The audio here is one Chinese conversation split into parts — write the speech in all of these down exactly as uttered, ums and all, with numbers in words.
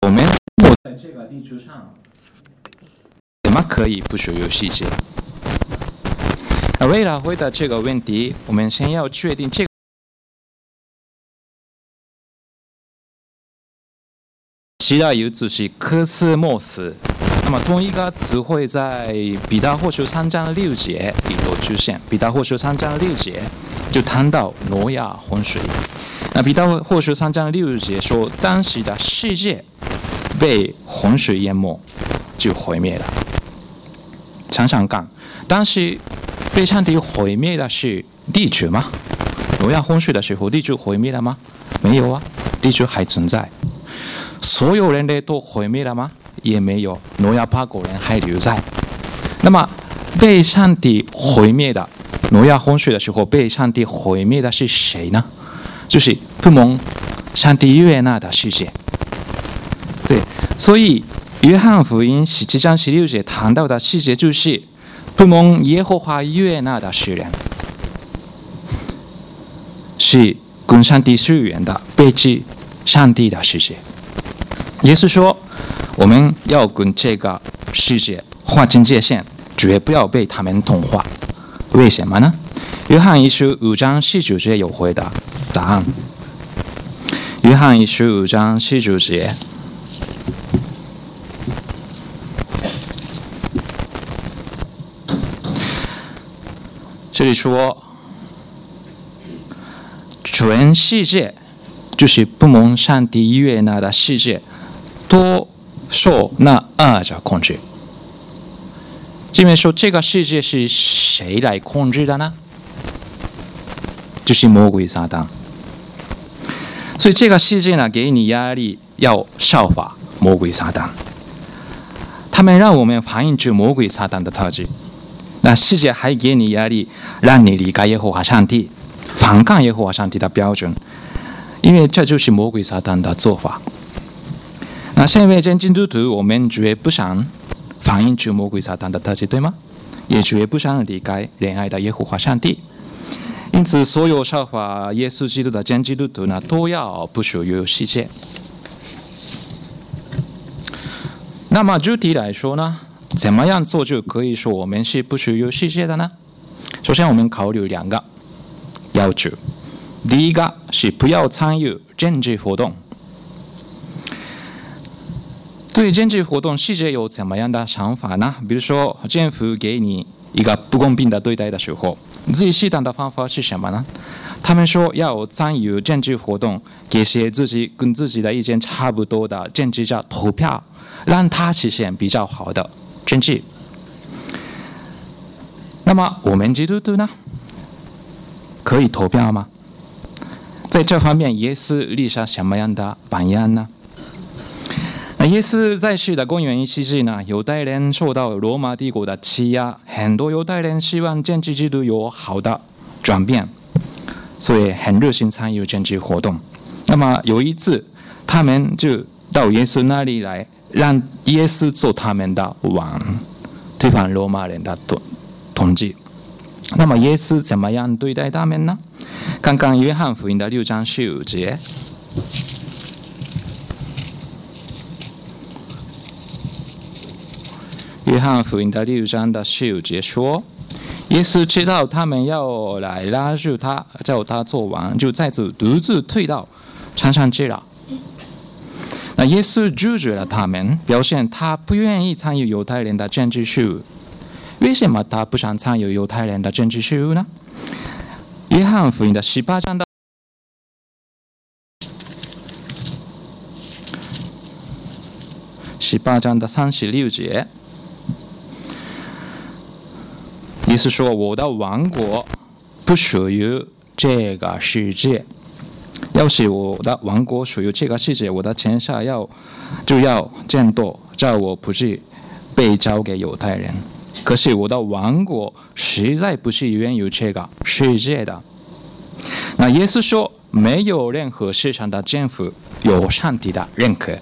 我们在这个地球上，怎么可以不属于世界？为了回答这个问题，我们先要确定这个希腊语字是科斯莫斯。那么同一个词汇在彼得后书三章六节里头出现。彼得后书三章六节就谈到挪亚洪水。那彼得后书三章六节说，当时的世界被洪水淹没，就毁灭了。想想看，当时被上帝毁灭的是地球吗？挪亚洪水的时候，地球毁灭了吗？没有啊，地球还存在。所有人类都毁灭了吗？也没有，挪亚八国人还留在。那么被上帝毁灭的挪亚洪水的时候，被上帝毁灭的是谁呢？就是不蒙上帝悦纳的世界。对，所以约翰福音十七章十六节谈到的世界，就是不蒙耶和华悦纳的世人，是跟上帝疏远的、背弃上帝的世界。耶稣说，我们要跟这个世界划清界限，绝不要被他们同化。为什么呢？约翰一书五章十九节有回答答案。约翰一书五章十九节，这里说，全世界就是不蒙上帝悦纳的世界，都受那恶者控制。这边说这个世界是谁来控制的呢？就是魔鬼撒旦。所以这个世界呢，给你压力，要效法魔鬼撒旦。他们让我们反映出魔鬼撒旦的特质。那世界还给你压力，让你离开耶和华上帝，反抗耶和华上帝的标准，因为这就是魔鬼撒旦的做法。那身为真基督徒，我们绝不想反映出魔鬼撒旦的特质，对吗？也绝不想离开仁爱的耶和华上帝。因此，所有效法耶稣基督的真基督徒呢，都要不属于世界。那么具体来说呢，怎么样做就可以说我们是不属于世界的呢？首先，我们考虑两个要求。第一个是不要参与政治活动。对政治活动，世界有怎么样的想法呢？比如说，政府给你一个不公平的对待的时候，最适当的方法是什么呢？他们说要参与政治活动，给些自己跟自己的意见差不多的政治家投票，让他实现比较好的政治。那么我们基督徒呢，可以投票吗？在这方面，耶稣立下什么样的榜样呢？耶稣在世的公元一世纪呢，犹太人受到罗马帝国的欺压，很多犹太人希望政治制度有好的转变，所以很热心参与政治活动。那么有一次，他们就到耶稣那里来，让耶稣做他们的王，推翻罗马人的统治。那么耶稣怎么样对待他们呢？看看约翰福音的六章十五节。约翰福音的六章的十五节说，耶稣知道他们要来拉住他，叫他做王，就再次独自退到山上去了。那耶稣拒绝了他们，表现他不愿意参与犹太人的政治事务。为什么他不想参与犹太人的政治事务呢？约翰福音的十八章的十八章的三十六节。意思说，我的王国不属于这个世界。要是我的王国属于这个世界，我的天下要就要战斗，叫我不是被交给犹太人。可是我的王国实在不是源于这个世界的。那耶稣说，没有任何世上的政府有上帝的认可。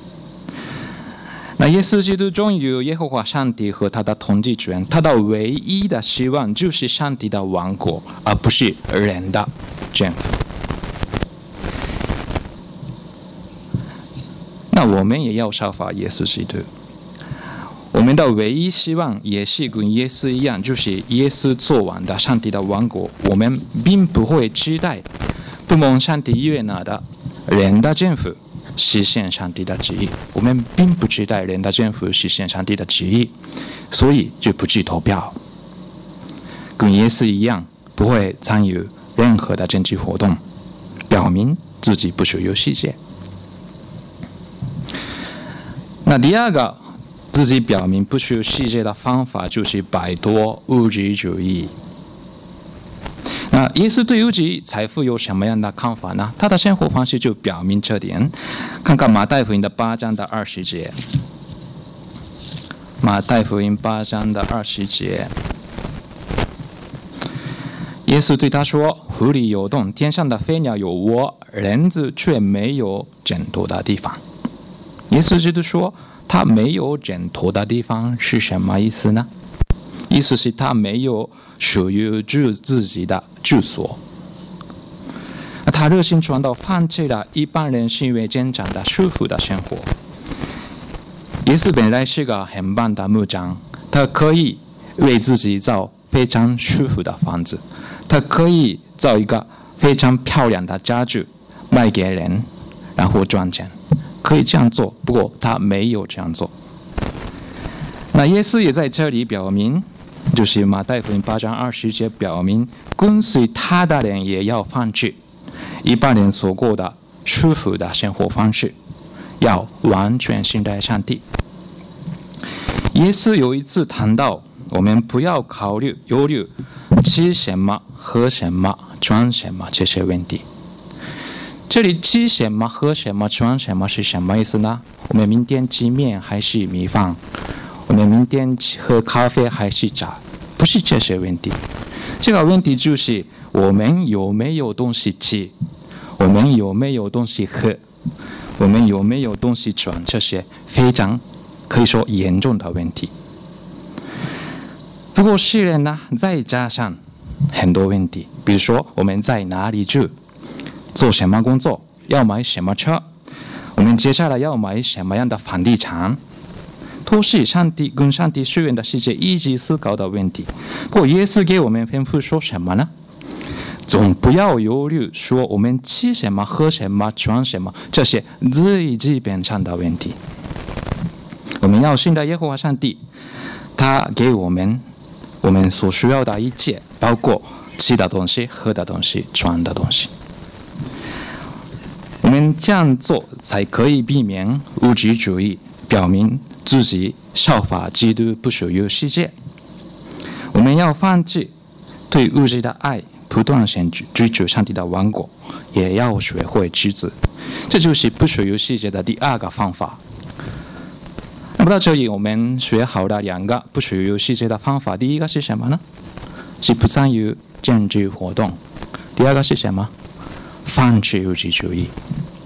那耶稣基督忠于耶和华上帝和他的统治权，他的唯一的希望就是上帝的王国，而不是人的政府。那我们也要效法耶稣基督。我们的唯一希望也是跟耶稣一样，就是耶稣做完的上帝的王国，我们并不会期待不蒙上帝悦纳的人的政府实现上帝的旨意，我们并不期待人的政府实现上帝的旨意，所以就不去投票，跟耶稣一样，不会参与任何的政治活动，表明自己不属于世界。那第二个自己表明不属于世界的方法，就是摆脱物质主义。那耶稣对物质财富有什么样的看法呢？他的生活方式就表明这点。看看马太福音的八章的二十节，马太福音八章的二十节，耶稣对他说：“湖里有洞，天上的飞鸟有窝，人子却没有枕头的地方。”耶稣基督说，他没有枕头的地方是什么意思呢？意思是他没有属于自己的住所。他热心传道，放弃了一般人视为正常的舒服的生活。耶稣本来是个很棒的木匠，他可以为自己造非常舒服的房子，他可以造一个非常漂亮的家具卖给人，然后赚钱，可以这样做。不过他没有这样做。那耶稣也在这里表明，就是马太福音八章二十节表明，跟随他的人也要放弃一般人所过的舒服的生活方式，要完全信赖上帝。耶稣有一次谈到，我们不要考虑忧虑吃什么、喝什么、穿什么这些问题。这里吃什么、喝什么、穿什么是什么意思呢？我们明天吃面还是米饭？我们明天喝咖啡还是茶？不是这些问题。这个问题就是我们有没有东西吃，我们有没有东西喝，我们有没有东西穿，这些非常可以说严重的问题。不过世人呢，再加上很多问题，比如说我们在哪里住，做什么工作，要买什么车，我们接下来要买什么样的房地产，都是上帝跟上帝许愿的世界一直思考的问题。不过耶稣给我们吩咐说什么呢？总不要忧虑说我们吃什么、喝什么、穿什么，这些最基本上的问题。我们要信赖耶和华上帝，他给我们我们所需要的一切，包括吃的东西、喝的东西、穿的东西。我们这样做才可以避免物质主义，表明自己效法基督不属于世界。我们要放弃对物质的爱，不断想追求上帝的王国，也要学会知足。这就是不属于世界的第二个方法。那么到这里，我们学好了两个不属于世界的方法。第一个是什么呢？是不参与政治活动。第二个是什么？放弃物质主义。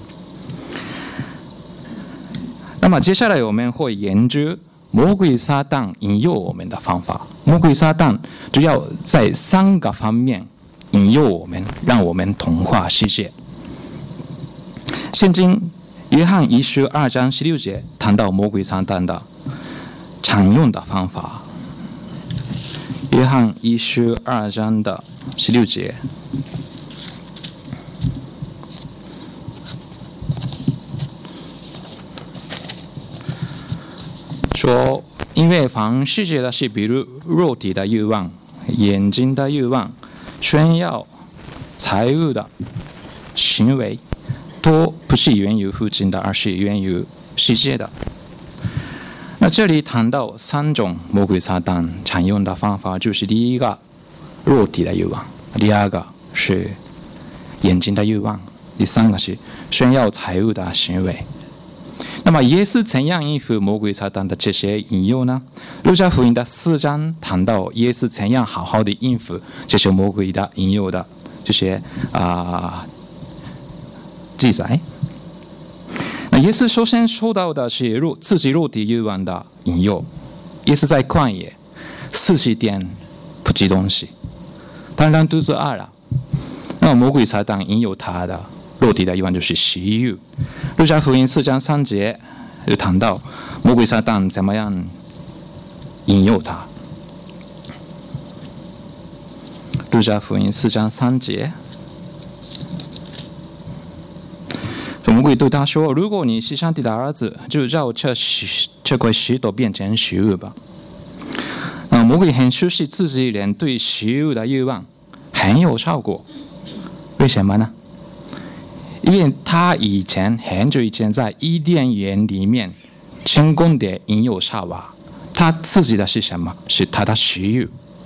那么接下来我们会研究魔鬼撒旦引诱我们的方法。魔鬼撒旦主要在三个方面引诱我们，让我们同化世界。圣经约翰一书二章十六节谈到魔鬼撒旦的常用的方法。约翰一书二章的十六节说，因为凡世界的事，比如肉体的欲望、眼睛的欲望、炫耀、财物的行为，都不是源于父亲的，而是源于世界的。那这里谈到三种魔鬼撒旦常用的方法，就是第一个肉体的欲望，第二个是眼睛的欲望，第三个是炫耀财物的行为。那么耶稣怎样应付魔鬼撒旦的这些引诱呢？路加福音的四章谈到耶稣怎样好好的应付这些魔鬼的引诱的这些啊、呃、记载。那耶稣首先说到的是肉自己肉体欲望的引诱。耶稣在旷野四十天不吃东西，当然肚子饿了。那魔鬼撒旦引诱他的肉体的欲望就是食欲。路加福音四章三节就谈到魔鬼撒旦怎么样引诱他。路加福音四章三节，魔鬼对他说：“如果你是上帝的儿子，就让这石这块石头变成食物吧。”那魔鬼很熟悉自己人对食物的欲望，很有效果。为什么呢？因为他以前很久以前在伊甸园里面成功的引诱夏娃，他自己的是什么？是他的食欲。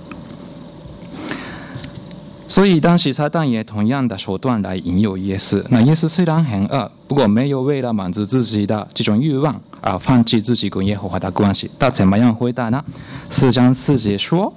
所以当时撒旦也同样的手段来引诱耶稣。那耶稣虽然很饿，不过没有为了满足自己的这种欲望而放弃自己跟耶和华的关系。他怎么样回答呢？四章四节说，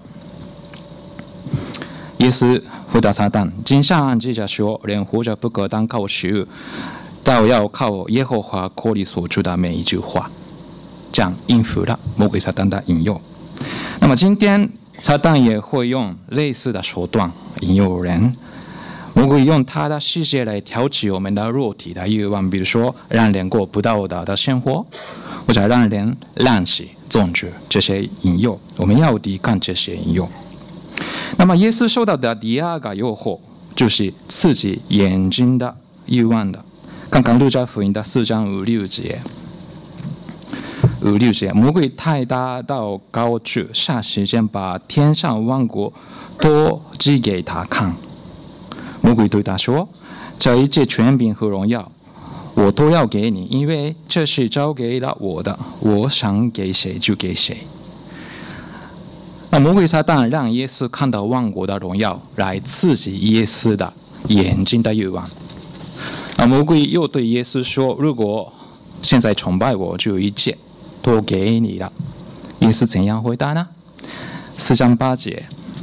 耶稣回答撒旦：“经上记着说，人活着不可单靠食物，倒要靠耶和华口里所出的每一句话。”这样应付了魔鬼撒旦的引诱。那么今天撒旦也会用类似的手段引诱人。魔鬼用他的世界来挑起我们的肉体的欲望，比如说让人过不道德的生活，或者让人滥食、纵欲，这些引诱，我们要抵抗这些引诱。那么耶稣受到的第二个诱惑就是刺激眼睛的欲望的。看看路加福音的四章五六节。五六节，魔鬼太大到高处，霎时间把天上万国都指给他看。魔鬼对他说：“这一切权柄和荣耀，我都要给你，因为这是交给了我的，我想给谁就给谁。”那魔鬼撒旦让耶稣看到万国的荣耀，来刺激耶稣的眼睛的欲望。那魔鬼又对耶稣说：“如果现在崇拜我，就一切都给你了。”耶稣怎样回答呢？四章八节，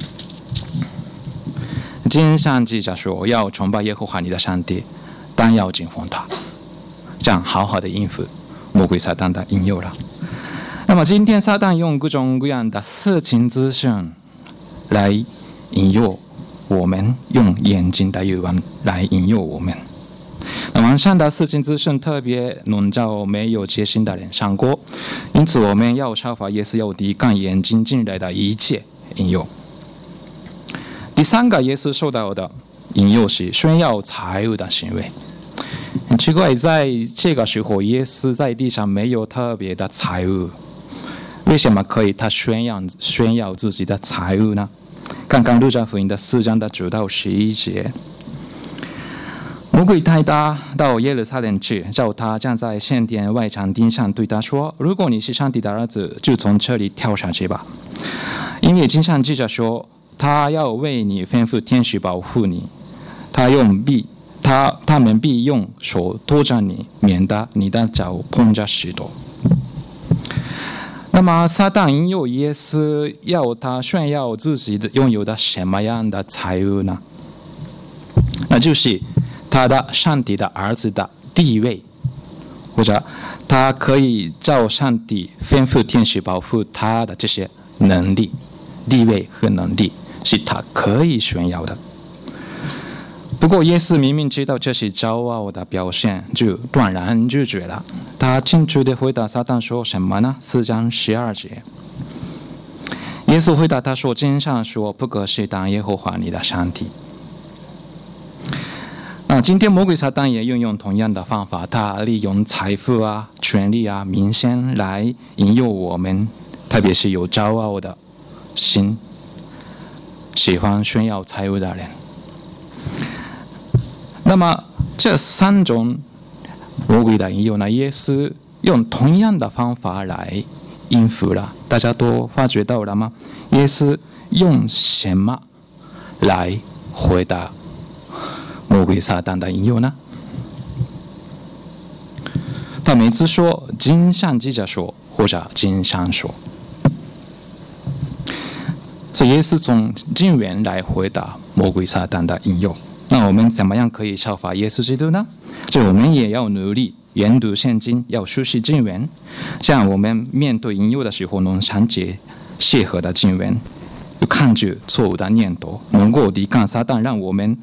经上记着说，要崇拜耶和华你的上帝，但要敬奉他。这样好好的应付魔鬼撒旦的引诱了。那么今天撒旦用各种各样的色情资讯来引诱我们，用眼睛的欲望来引诱我们。那网上的色情资讯特别笼罩没有戒心的人上钩，因此我们要效法耶稣，要抵抗眼睛进来的一切引诱。第三个耶稣受到的引诱是炫耀财物的行为。很奇怪，在这个时候耶稣在地上没有特别的财物，为什么可以他炫耀炫耀自己的财物呢？看看路加福音的四章的九到十一节。魔鬼带他到耶路撒冷去，叫他站在圣殿外场钉上，对他说：“如果你是上帝的儿子，就从这里跳下去吧。因为经上记着说，他要为你吩咐天使保护你，他用必他他们必用手托着你，免得你的脚碰着石头。”那么撒旦引诱耶稣，要他炫耀自己的拥有的什么样的财物呢？那就是他的上帝的儿子的地位，或者他可以照上帝吩咐天使保护他的这些能力、地位和能力，是他可以炫耀的。不过耶稣明明知道这是骄傲的表现，就断然拒绝了。他清楚地回答撒旦说什么呢？四章十二节，耶稣回答他说：“经上说，不可试探耶和华你的上帝。”那今天魔鬼撒旦也运用同样的方法，他利用财富啊、权力啊、名声来引诱我们，特别是有骄傲的心、喜欢炫耀财物的人。那么这三种魔鬼的引诱呢，耶稣用同样的方法来应付了，大家都发觉到了吗？耶稣用什么来回答魔鬼撒旦的引诱呢？他每次说经上记着说，或者经上说，所以耶稣从经文来回答魔鬼撒旦的引诱。那我们怎么样可以效法耶稣基督呢？就我们也要努力研读圣经，要熟悉经文，这样我们面对引诱的时候能详解适合的经文，抗拒错误的念头，能够抵抗撒旦让我们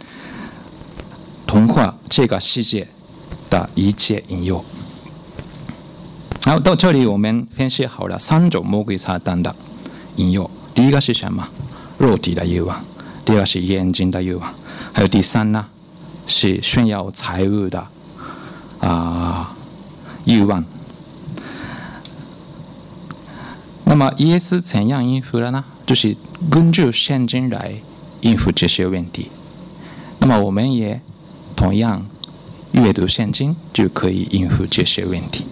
同化这个世界的一切引诱。 好，到这里我们分析好了三种魔鬼撒旦的引诱。第一个是什么？肉体的欲望。第二个是眼睛的欲望。还有第三呢，是炫耀财物的啊、呃、欲望。那么耶稣怎样应付了呢？就是根据圣经来应付这些问题。那么我们也同样阅读圣经，就可以应付这些问题。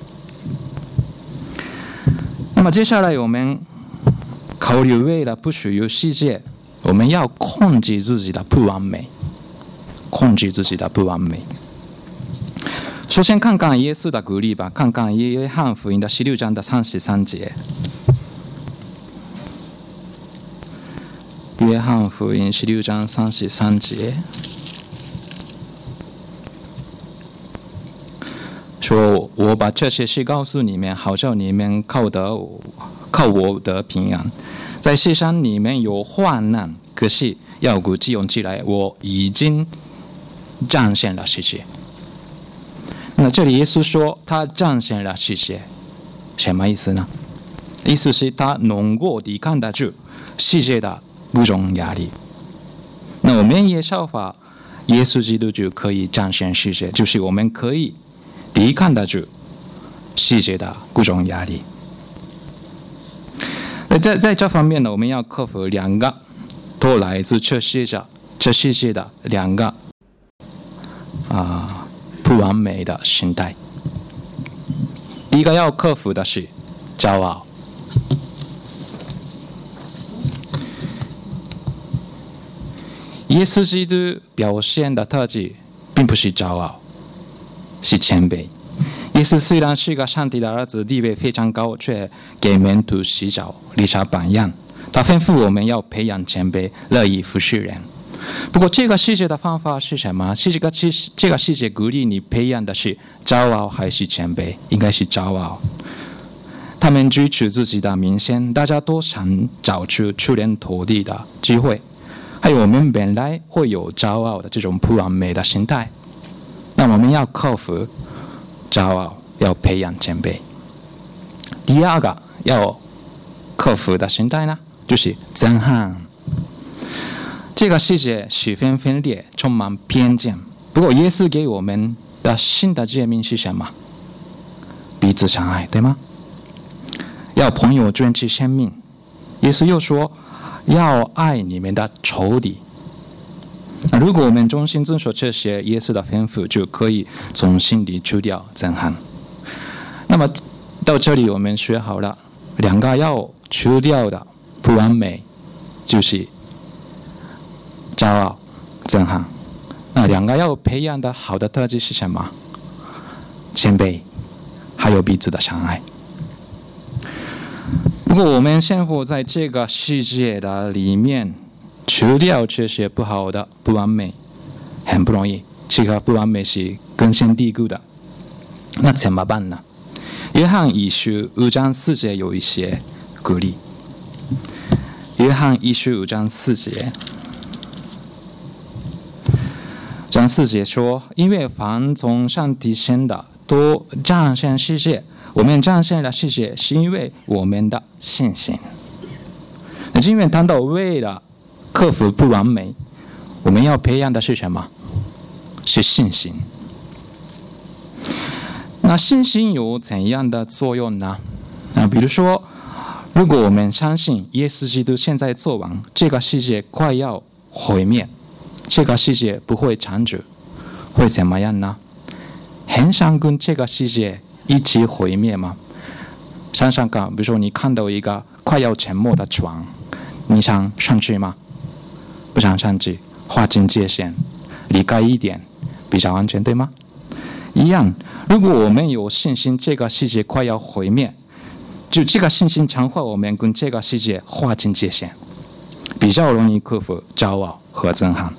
那么接下来我们考虑，为了不属于世界，我们要控制自己的不完美，控制自己的不完美。首先看看耶稣的鼓励吧，看看约翰福音的十六章的三十三节。约翰福音十六章三十三节说：“我把这些事告诉你们，好叫你们靠得靠我得平安。在世上你们有患难，可是要鼓起勇气来，我已经战胜了世界。”那这里耶稣说他战胜了世界，什么意思呢？意思是他能够抵抗得住世界的各种压力。那我们也效法耶稣基督就可以战胜世界，就是我们可以抵抗得住世界的各种压力。在在这方面呢，我们要克服两个都来自这世界这世界的两个啊、呃、不完美的心态。第一个要克服的是骄傲。耶稣基督表现的特质并不是骄傲，是谦卑。耶稣虽然是个上帝的儿子，地位非常高，却给门徒洗脚，立下榜样。他吩咐我们要培养谦卑，乐意服侍人。不过这个世界的方法是什么？是这个这个世界鼓励你培养的是骄傲还是谦卑？应该是骄傲。他们追求自己的名声，大家都想找出出人头地的机会。还有我们本来会有骄傲的这种不完美的心态，那我们要克服骄傲，要培养谦卑。第二个要克服的心态呢，就是憎恨。这个世界十分分裂，充满偏见。不过耶稣给我们的新的诫命是什么？彼此相爱，对吗？要朋友珍惜生命。耶稣又说要爱你们的仇敌。如果我们衷心遵守这些耶稣的吩咐，就可以从心里除掉憎恨。那么到这里我们学好了两个要除掉的不完美，就是骄傲、憎恨。那两个要培养的好的特质是什么？谦卑，还有彼此的相爱。如果我们生活在这个世界的里面，除掉这些不好的不完美，很不容易。这个不完美是根深蒂固的，那怎么办呢？约翰一书五章四节有一些鼓励。约翰一书五章四节，章四节说：“因为凡从上帝生的，都战胜世界。我们战胜了世界，是因为我们的信心。”那今天谈到为了克服不完美，我们要培养的是什么？是信心。那信心有怎样的作用呢？啊，比如说，如果我们相信耶稣基督现在做完，这个世界快要毁灭，这个世界不会长久，会怎么样呢？很想跟这个世界一起毁灭吗？想想看，比如说你看到一个快要沉没的船，你想上去吗？不想上去，划清界限，离开一点，比较安全，对吗？一样，如果我们有信心这个世界快要毁灭，就这个信心强化我们跟这个世界划清界限，比较容易克服骄傲和憎恨。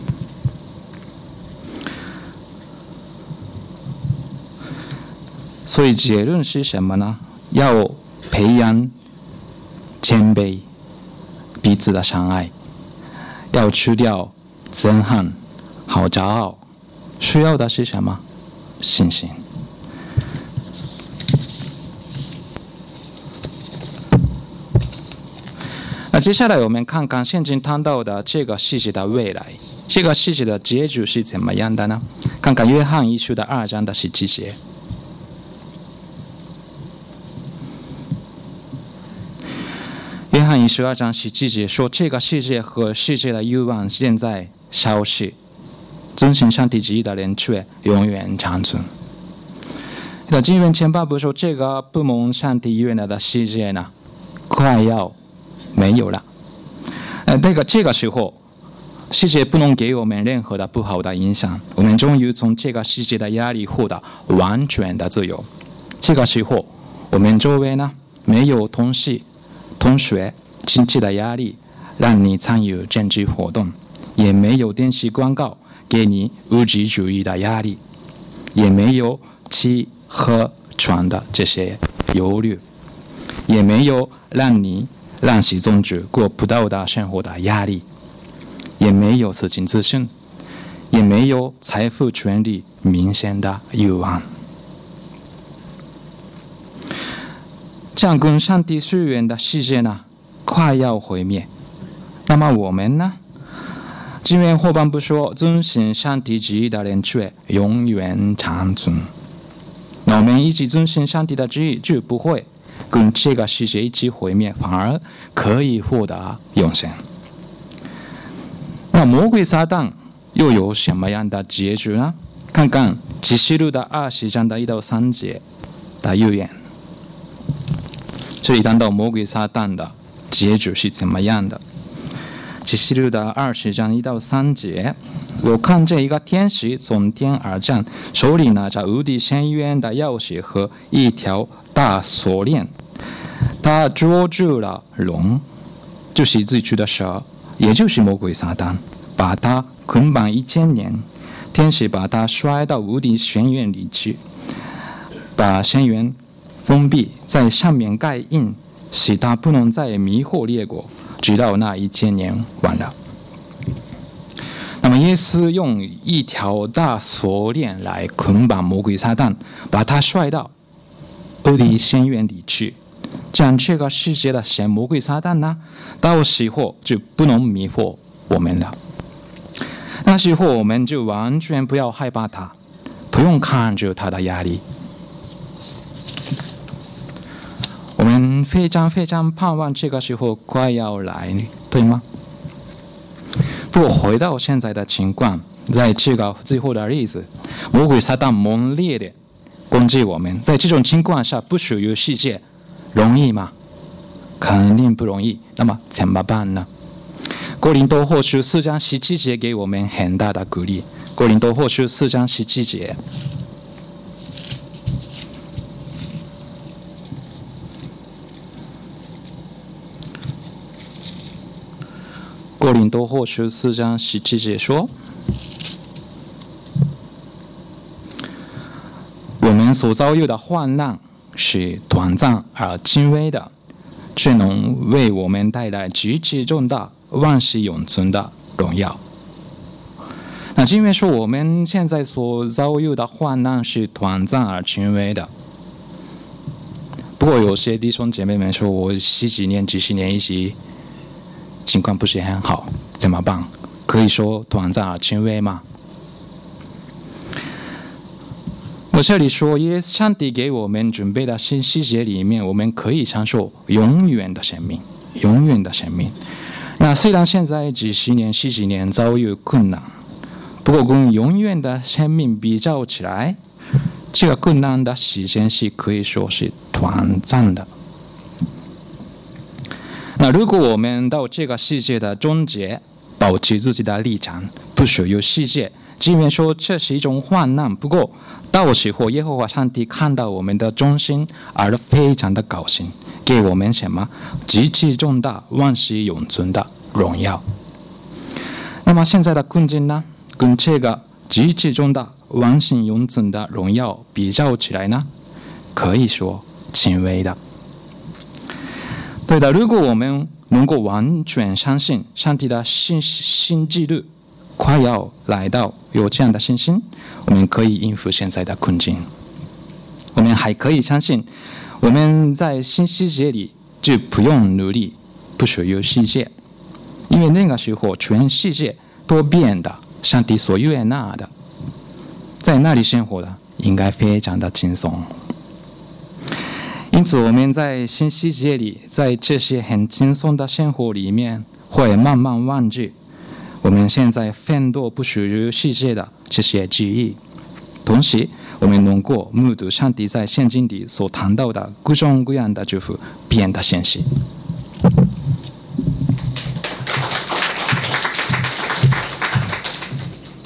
所以结论是什么呢？要培养谦卑，彼此的相爱，要除掉憎恨、好骄傲，需要的是什么？信心。 接下来我们看看圣经谈到的这个世界的未来，这个世界的结局是怎么样的呢？看看约翰一书的二章的十七节。约翰一书二章十七节说，这个世界和世界的欲望现在消失，遵行上帝旨意的人却永远长存。那经文前半部说，这个不蒙上帝悦纳的世界呢，快要没有了。呃，那个这个时候，世界不能给我们任何的不好的影响，我们终于从这个世界的压力获得完全的自由。这个时候，我们周围呢没有同事、同学、亲戚的压力，让你参与政治活动，也没有电视广告给你物质主义的压力，也没有吃喝穿的这些忧虑，也没有让你滥竽充数过不到的生活的压力，也没有私情自信，也没有财富权利明显的欲望。这样跟上帝许愿的世界呢，快要毁灭。那么我们呢？经文后半部说，遵行上帝旨意的人却永远长存。那我们一起遵行上帝的旨意，就不会跟这个世界一起毁灭，反而可以获得永生。那魔鬼撒旦又有什么样的结局呢？看看启示录的二十章的一到三节的预言。这里谈到魔鬼撒旦的结局是怎么样的？启示录的二十章一到三节，我看见一个天使从天而降，手里拿着无底深渊的钥匙和一条大锁链。他捉住了龙，就是最初的蛇，也就是魔鬼撒旦，把他捆绑一千年。天使把他摔到无底深渊里去，把深渊封闭，在上面盖印，使他不能再迷惑列国，直到那一千年完了。那么耶稣用一条大锁链来捆绑魔鬼撒旦，把他摔到无底深渊里去。这样这个世界的神魔鬼撒旦呢，到时候就不能迷惑我们了。那时候我们就完全不要害怕他，不用看着他的压力。我们非常非常盼望这个时候快要来，对吗？不过回到现在的情况，在这个最后的日子，魔鬼撒旦猛烈的攻击我们，在这种情况下，不属于世界容易吗？肯定不容易。那么怎么办呢？哥林多后书四章十七节给我们很大的鼓励。哥林多后书四章十七节。哥林多后书四章十七节说：“我们所遭遇的患难是短暂而轻微的，却能为我们带来极其重大、万世永存的荣耀。”那经文说，我们现在所遭遇的患难是短暂而轻微的。不过，有些弟兄姐妹们说，我十几年、几十年一起。情况不是很好，怎么办？可以说短暂而轻微吗？我这里说，耶稣上帝给我们准备的新世界里面，我们可以享受永远的生命，永远的生命。那虽然现在几十年、十几年遭遇困难，不过跟永远的生命比较起来，这个困难的时间是可以说是短暂的。那如果我们到这个世界的终结，保持自己的立场，不属于世界，即便说这是一种患难，不过到时候耶和华上帝看到我们的忠心而非常的高兴，给我们什么？极其重大、万世永存的荣耀。那么现在的困境呢？跟这个极其重大、万世永存的荣耀比较起来呢，可以说轻微的。对的，如果我们能够完全相信上帝的新新纪律快要来到，有这样的信心，我们可以应付现在的困境。我们还可以相信，我们在新世界里就不用努力， 不属于世界，因为那个时候全世界都变得上帝所悦纳的，在那里生活的应该非常的轻松。因此我们在新世界里，在这些很轻松的生活里面，会慢慢忘记我们现在奋斗不属于世界的这些记忆，同时我们能够目睹上帝在圣经里所谈到的各种各样的祝福变得现实。